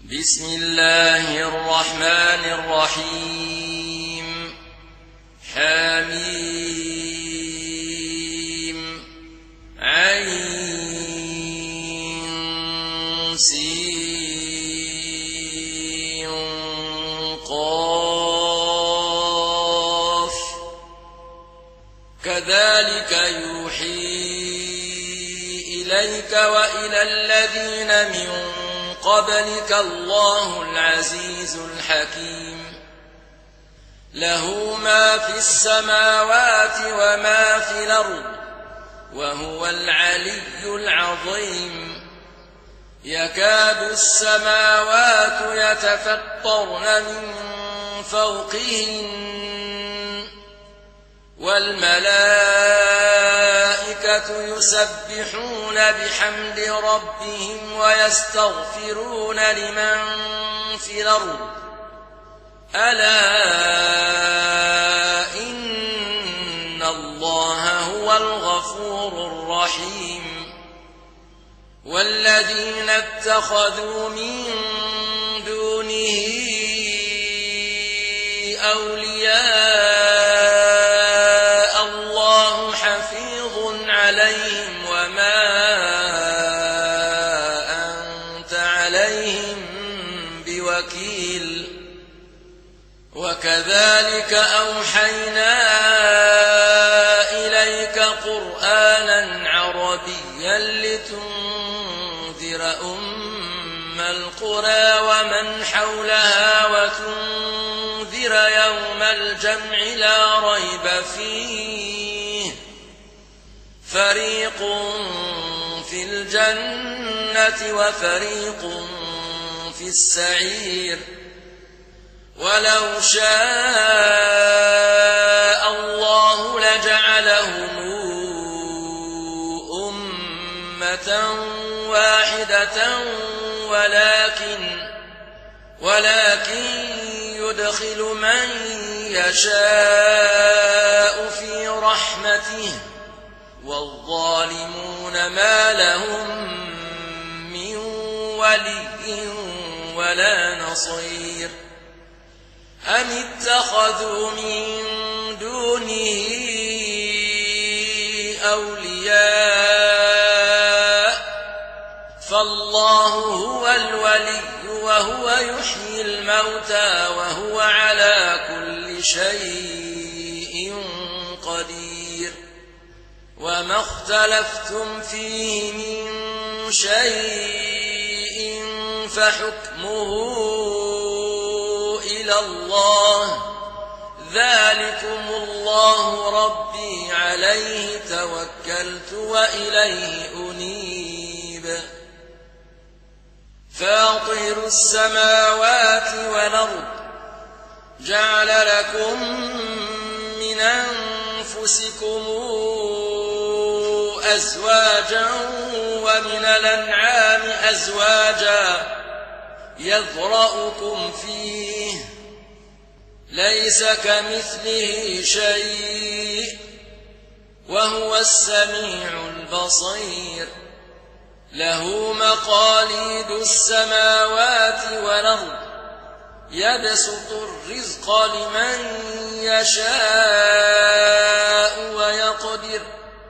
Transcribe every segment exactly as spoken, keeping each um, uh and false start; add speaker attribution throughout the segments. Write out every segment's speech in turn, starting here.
Speaker 1: بسم الله الرحمن الرحيم. حميم عين سين قاف كذلك يوحي إليك وإلى الذين من قبلك الله العزيز الحكيم. له ما في السماوات وما في الأرض وهو العلي العظيم. يكاد السماوات يتفطرن من فوقهن والملائكة يسبحون بحمد ربهم ويستغفرون لمن في الأرض ألا إن الله هو الغفور الرحيم. والذين اتخذوا من دونه أولياء الله حفيظ عليهم وما أنت عليهم بوكيل. وكذلك أوحينا إليك قرآنا عربيا لتنذر أم القرى ومن حولها وتنذر يوم الجمع لا ريب فيه فريق في الجنة وفريق في السعير. ولو شاء الله لجعلهم أمة واحدة ولكن ولكن يدخل من يشاء في رحمته والظالمون ما لهم من ولي ولا نصير. أم اتخذوا من دونه أولياء فالله هو الولي وهو يحيي الموتى وهو على كل شيء قدير. وما اختلفتم فيه من شيء فحكمه إلى الله ذلكم الله ربي عليه توكلت وإليه أنيب. فاطر السماوات والأرض جعل لكم من أنفسكم أزواجا ومن الأنعام أزواجا يذرأكم فيه ليس كمثله شيء وهو السميع البصير. له مقاليد السماوات والأرض يبسط الرزق لمن يشاء ويقدر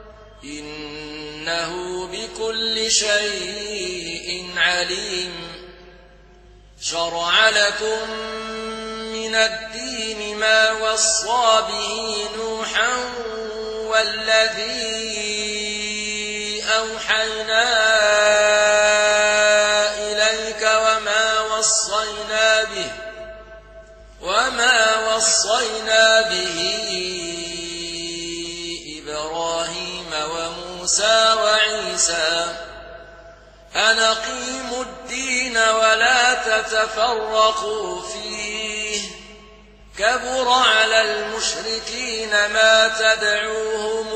Speaker 1: إنه بكل شيء عليم. شرع لكم من الدين ما وصى به نوحا والذي أوحينا إليك وما وصينا به وما وصينا به إبراهيم وموسى وعيسى أن أقيموا الدين ولا تتفرقوا فيه كبر على المشركين ما تدعوهم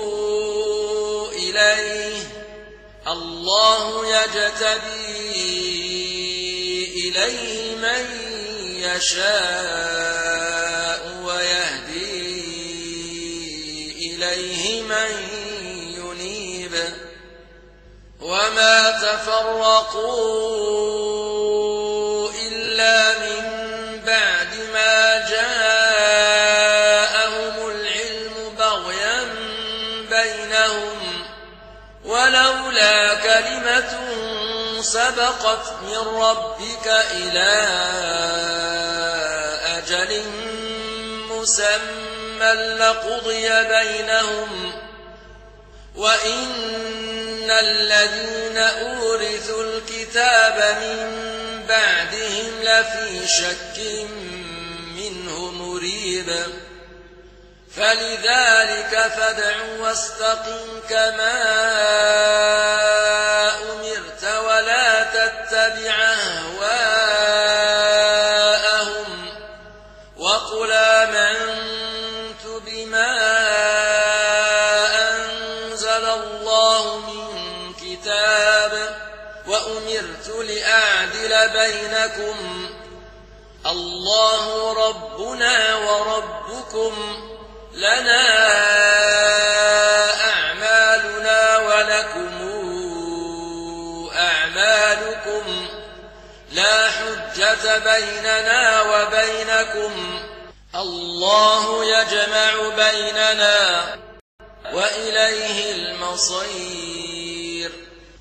Speaker 1: إليه. الله يجتبي إليه من يشاء ويهدي إليه من ينيب. وما تفرقوا سبقت من ربك إلى أجل مسمى لقضي بينهم وإن الذين أورثوا الكتاب من بعدهم لفي شك منه مريب فلذلك فادع واستقم كما أمرت ولا تتبع أهواءهم وقل آمنت بما أنزل الله من كتاب وأمرت لأعدل بينكم الله ربنا وربكم لنا أعمالنا ولكم أعمالكم لا حجة بيننا وبينكم الله يجمع بيننا وإليه المصير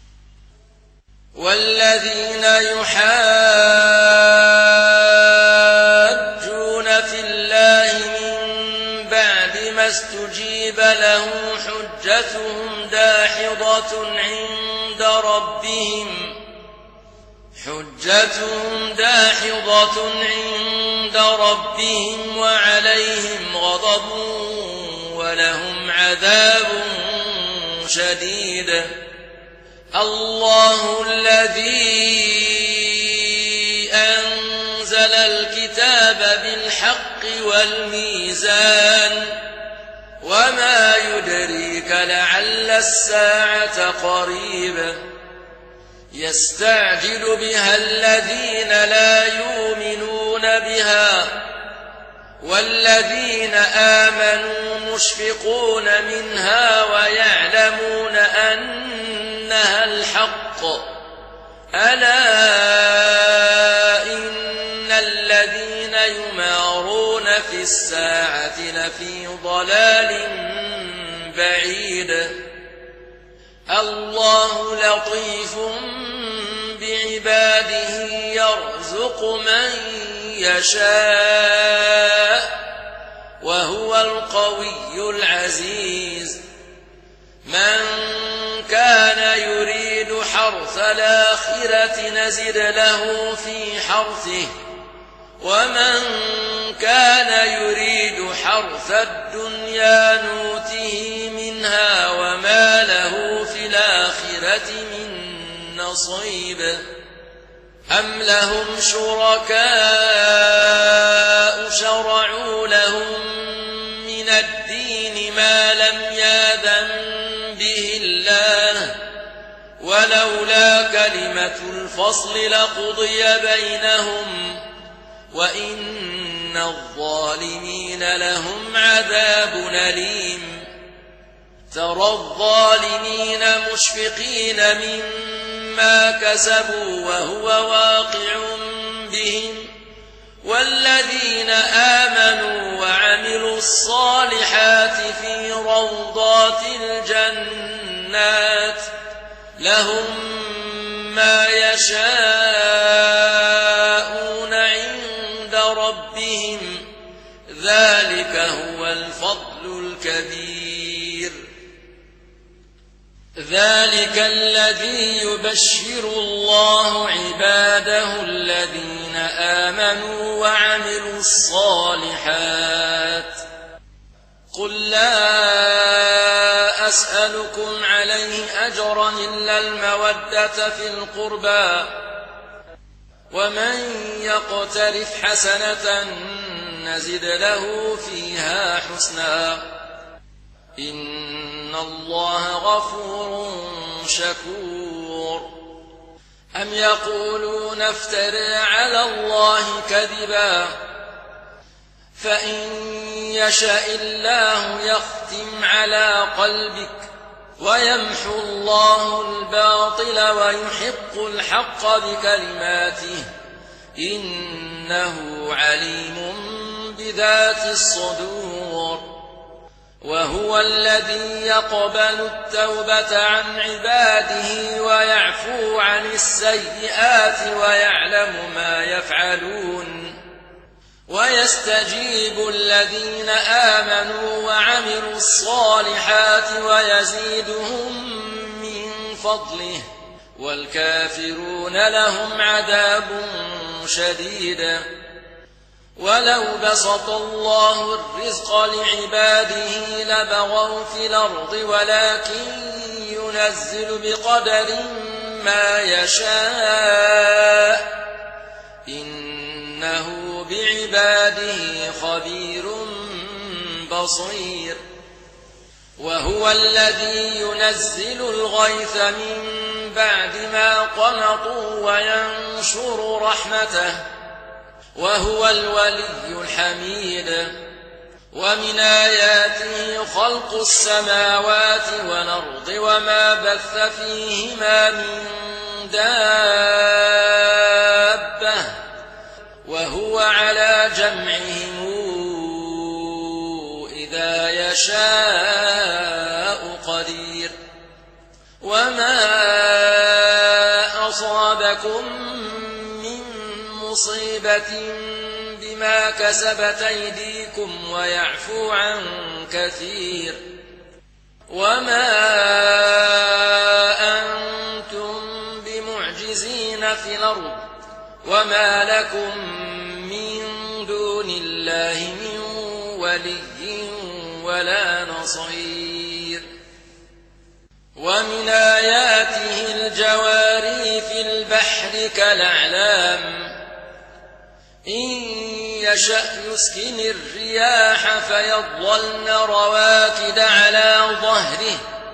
Speaker 1: والذين يحاجون في الله استجيب له حجتهم داحضة عند ربهم حجتهم داحضة عند ربهم وعليهم غضب ولهم عذاب شديد الله الذي أنزل الكتاب بالحق والميزان وما يدريك لعل الساعة قريبة يستعجل بها الذين لا يؤمنون بها والذين آمنوا مشفقون منها ويعلمون أنها الحق ألا إن الذين يمارون في الساعة لفي ضلال بعيد الله لطيف بعباده يرزق من يشاء وهو القوي العزيز من كان يريد حرث الآخرة نزد له في حرثه ومن كان يريد حرث الدنيا نوته منها وما له في الآخرة من نصيب أم لهم شركاء شرعوا لهم من الدين ما لم يأذن به الله ولولا كلمة الفصل لقضي بينهم وإن الظالمين لهم عذاب أليم ترى الظالمين مشفقين مما كسبوا وهو واقع بهم والذين آمنوا وعملوا الصالحات في روضات الجنات لهم ما يشاءون عند ربهم ذلك هو الفضل الكبير ذلك الذي يبشر الله عباده الذين آمنوا وعملوا الصالحات قل لا أسألكم عليه أجرا إلا المودة في القربى ومن يقترف حسنة نزد له فيها حسنا إن الله غفور شكور أم يقولون افترى على الله كذبا فإن يشاء الله يختم على قلبك ويمحو الله الباطل ويحق الحق بكلماته إنه عليم بذات الصدور وهو الذي يقبل التوبة عن عباده ويعفو عن السيئات ويعلم ما يفعلون ويستجيب الذين آمنوا وعملوا الصالحات ويزيدهم من فضله والكافرون لهم عذاب شديد. ولو بسط الله الرزق لعباده لبغوا في الأرض ولكن ينزل بقدر ما يشاء إنه بعباده خبير بصير. وهو الذي ينزل الغيث من بعد ما قنطوا وينشر رحمته وهو الولي الحميد. ومن آياته خلق السماوات والأرض وما بث فيهما من دابة وهو على جمعهم إذا يشاء قدير. وما أصابكم من مصيبة بما كسبت أيديكم ويعفو عن كثير. وما أنتم بمعجزين في الأرض وما لكم من دون الله من ولي ولا نصير. ومن آياته الجواري في البحر كالأعلام إن يشأ يسكن الرياح فيظللن رواكد على ظهره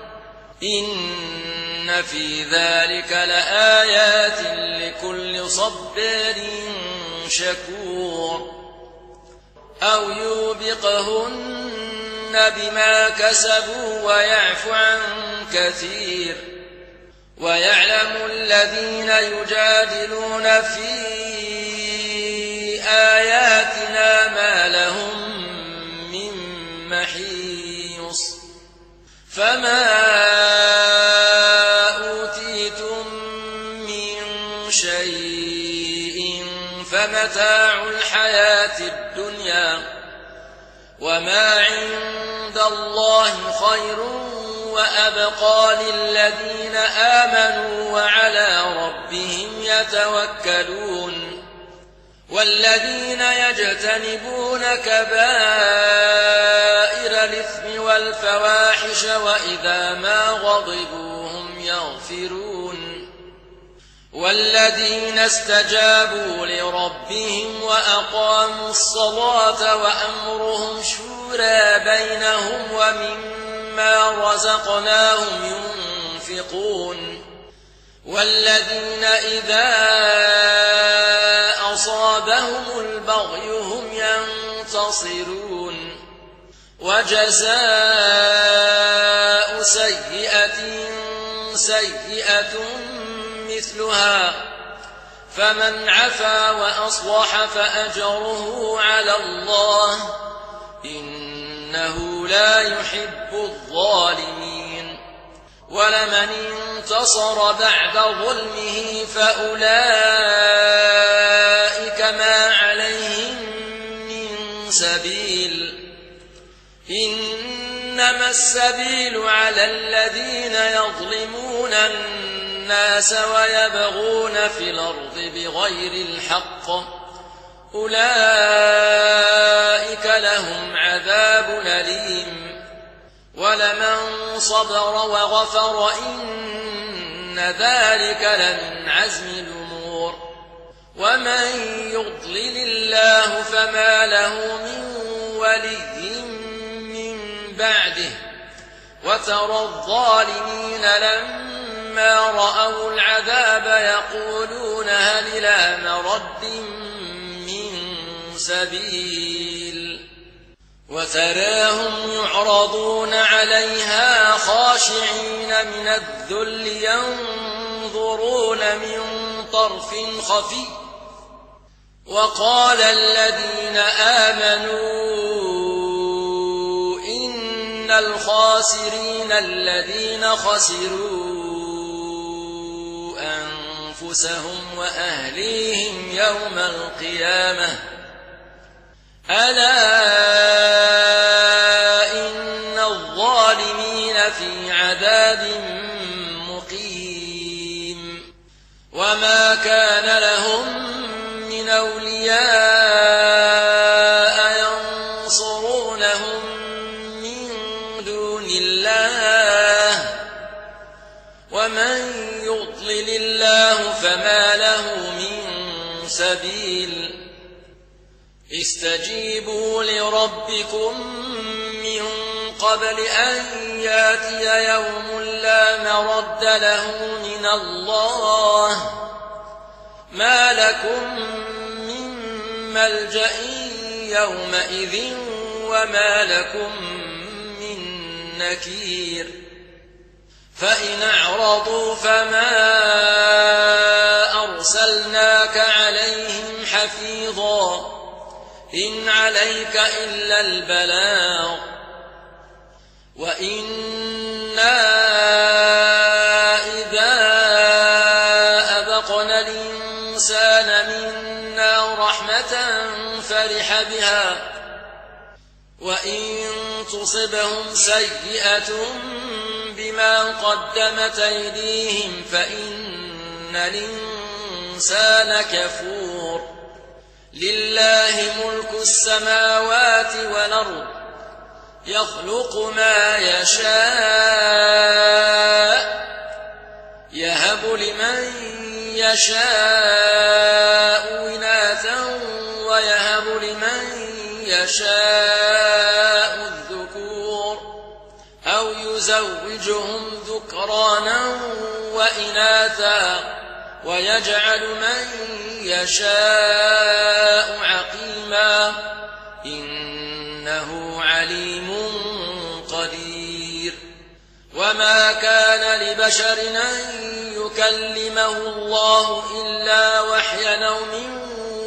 Speaker 1: إن في ذلك لآيات لكل صبار شكور. أو يوبقهن بما كسبوا ويعفو عن كثير. ويعلم الذين يجادلون في آياتنا ما لهم من محيص. فما أوتيتم من شيء فمتاع الحياة الدنيا وما عند الله خير وأبقى للذين آمنوا وعلى ربهم يتوكلون. والذين يجتنبون كبائر الإثم والفواحش وإذا ما غضبوا هم يغفرون. والذين استجابوا لربهم وأقاموا الصلاة وأمرهم شورى بينهم ومما رزقناهم ينفقون. والذين إذا أصابهم البغي هم ينتصرون. وجزاء سيئة سيئة مثلها فمن عفا وأصلح فأجره على الله إنه لا يحب الظالمين. ولمن انتصر بعد ظلمه فأولئك ما عليهم من سبيل إنما السبيل على الذين يظلمون الناس ويبغون في الأرض بغير الحق أولئك لهم عذاب أليم. ولمن صبر وغفر إن ذلك لمن عزم الأمور. ومن يضلل الله فما له من ولي من بعده. وترى الظالمين لما رأوا العذاب يقولون هل إلى مرد من سبيل. وتراهم يعرضون عليها خاشعين من الذل ينظرون من طرف خفي. وقال الذين آمنوا إن الخاسرين الذين خسروا أنفسهم وأهليهم يوم القيامة ألا إن الظالمين في عذاب مقيم وما كان لهم من أولياء ينصرونهم من دون الله ومن يضلل الله فما له من سبيل استجيبوا لربكم من قبل أن ياتي يوم لا مرد له من الله ما لكم من ملجأ يومئذ وما لكم من نكير فإن أعرضوا فما أرسلناك عليهم حفيظا إن عليك إلا البلاغ وإنا إذا أذقنا الإنسان منا رحمة فرح بها وإن تصبهم سيئة بما قدمت أيديهم فإن الإنسان كفور لله ملك السماوات والأرض يخلق ما يشاء يهب لمن يشاء إناثا ويهب لمن يشاء الذكور أو يزوجهم ذكرانا وإناثا ويجعل من يشاء عقيما إنه عليم قدير وما كان لبشر أن يكلمه الله إلا وحيا أو من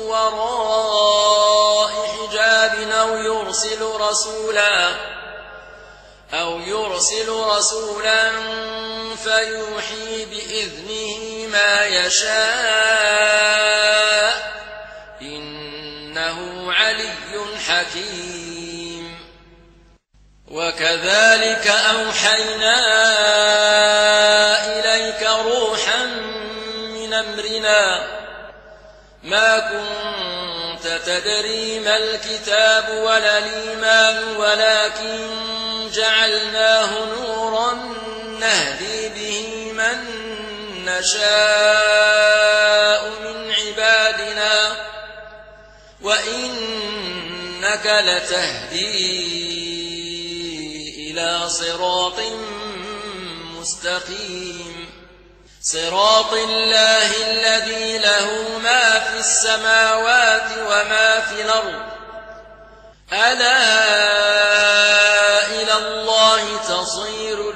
Speaker 1: وراء حجاب أو يرسل رسولا أو يرسل رسولا فيوحي بإذنه ما يشاء إنه علي حكيم وكذلك أوحينا إليك روحا من أمرنا ما كنت تدري ما الكتاب ولا الإيمان ولكن جعلناه نورا نهدي به من نشاء من عبادنا وإنك لتهدي إلى صراط مستقيم صراط الله الذي له ما في السماوات وما في الأرض ألا إلى الله تصير